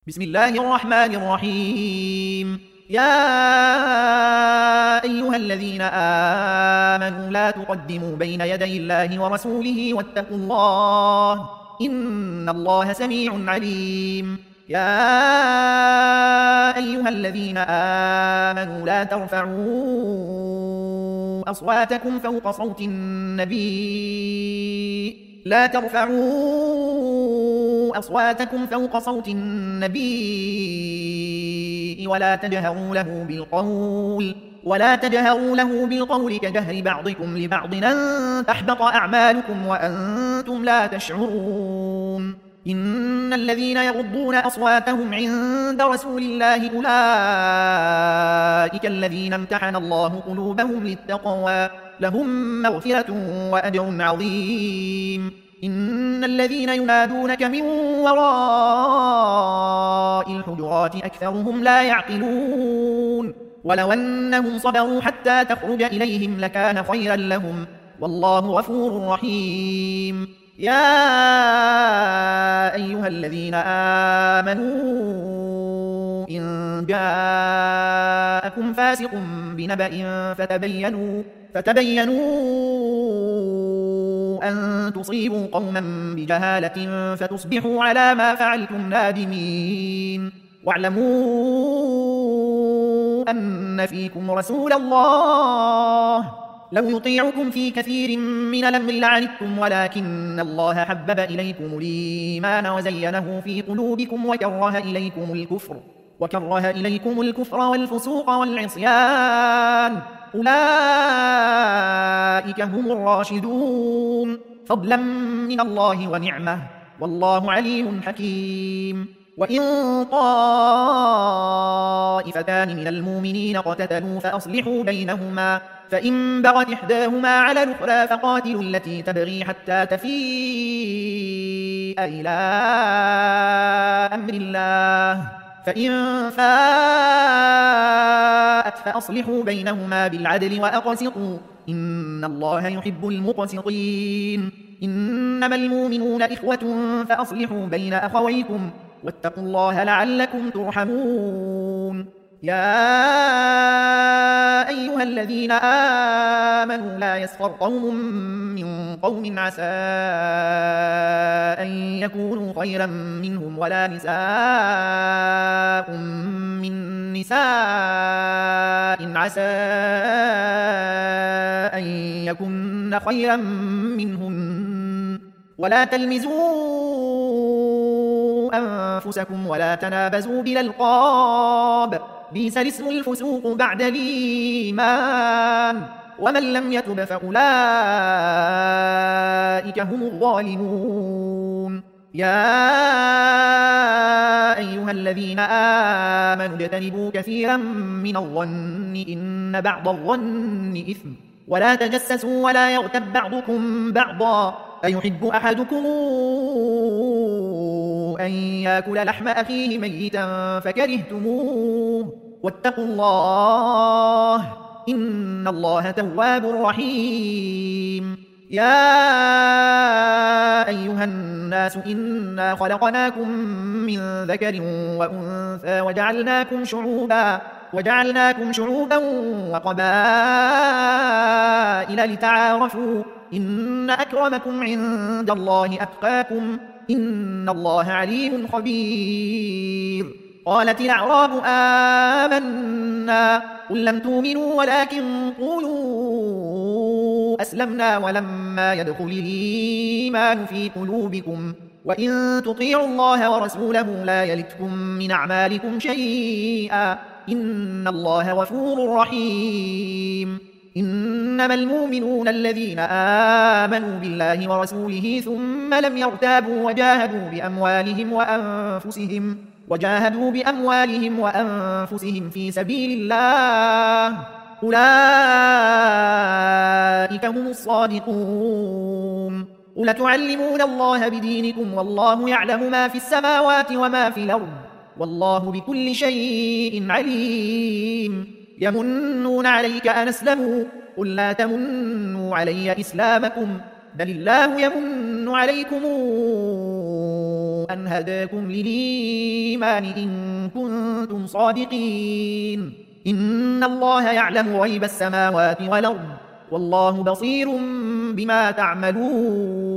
بسم الله الرحمن الرحيم. يا أيها الذين آمنوا لا تقدموا بين يدي الله ورسوله واتقوا الله إن الله سميع عليم. يا أيها الذين آمنوا لا ترفعوا أصواتكم فوق صوت النبي ولا تجهروا له بالقول كجهر بعضكم لبعض أن تحبط أعمالكم وأنتم لا تشعرون. إن الذين يغضون أصواتهم عند رسول الله أولئك الذين امتحن الله قلوبهم للتقوى لهم مغفرة وأجر عظيم. إن الذين ينادونك من وراء الحجرات أكثرهم لا يعقلون. ولو أنهم صبروا حتى تخرج إليهم لكان خيرا لهم والله غفور رحيم. يا أيها الذين آمنوا إن جاءكم فاسق بنبأ فتبينوا أن تصيبوا قوما بجهالة فتصبحوا على ما فعلتم نادمين. واعلموا أن فيكم رسول الله لو يطيعكم في كثير من الأمر لعنتم ولكن الله حبب إليكم الإيمان وزينه في قلوبكم وكره إليكم الكفر والفسوق والعصيان أولئك هم الراشدون فضلا من الله ونعمة والله عليم حكيم. وإن طائفتان من المؤمنين اقتتلوا فأصلحوا بينهما فإن بغت إحداهما على الأخرى فقاتلوا التي تبغي حتى تفيء إلى أمر الله فإن فاءت فأصلحوا بينهما بالعدل وأقسطوا إن الله يحب المقسطين. إنما المؤمنون إخوة فأصلحوا بين أخويكم واتقوا الله لعلكم ترحمون. يا أيها الذين آمنوا لا يسخر قوم من قوم عسى أن يكونوا خيرا منهم ولا نساء من نساء عسى أن يكن خيرا منهن ولا تلمزوا أنفسكم ولا تنابزوا بالألقاب بئس الاسم الفسوق بعد الإيمان ومن لم يتب فأولئك هم الظالمون. يا أيها الذين آمنوا اجتنبوا كثيرا من الظن إن بعض الظن إثم ولا تجسسوا ولا يغتب بعضكم بعضا أيحب أحدكم أن يأكل لحم أخيه ميتا فكرهتموه واتقوا الله إن الله تواب رحيم. يا أيها الناس إنا خلقناكم من ذكر وأنثى وجعلناكم شعوبا وقبائل لتعارفوا إن أكرمكم عند الله أتقاكم إن الله عليم خبير. قالت الأعراب آمنا قل لم تؤمنوا ولكن قولوا أسلمنا ولما يدخل الإيمان في قلوبكم وإن تطيعوا الله ورسوله لا يلتكم من أعمالكم شيئا إن الله غفور رحيم. إنما المؤمنون الذين آمنوا بالله ورسوله ثم لم يرتابوا وجاهدوا بأموالهم وأنفسهم في سبيل الله أولئك هم الصادقون. قل تعلمون الله بدينكم والله يعلم ما في السماوات وما في الأرض والله بكل شيء عليم. يمنون عليك أن أسلموا قل لا تمنوا علي إسلامكم بل الله يمن عليكم أن هداكم للإيمان إن كنتم صادقين. إن الله يعلم غيب السماوات والأرض والله بصير بما تعملون.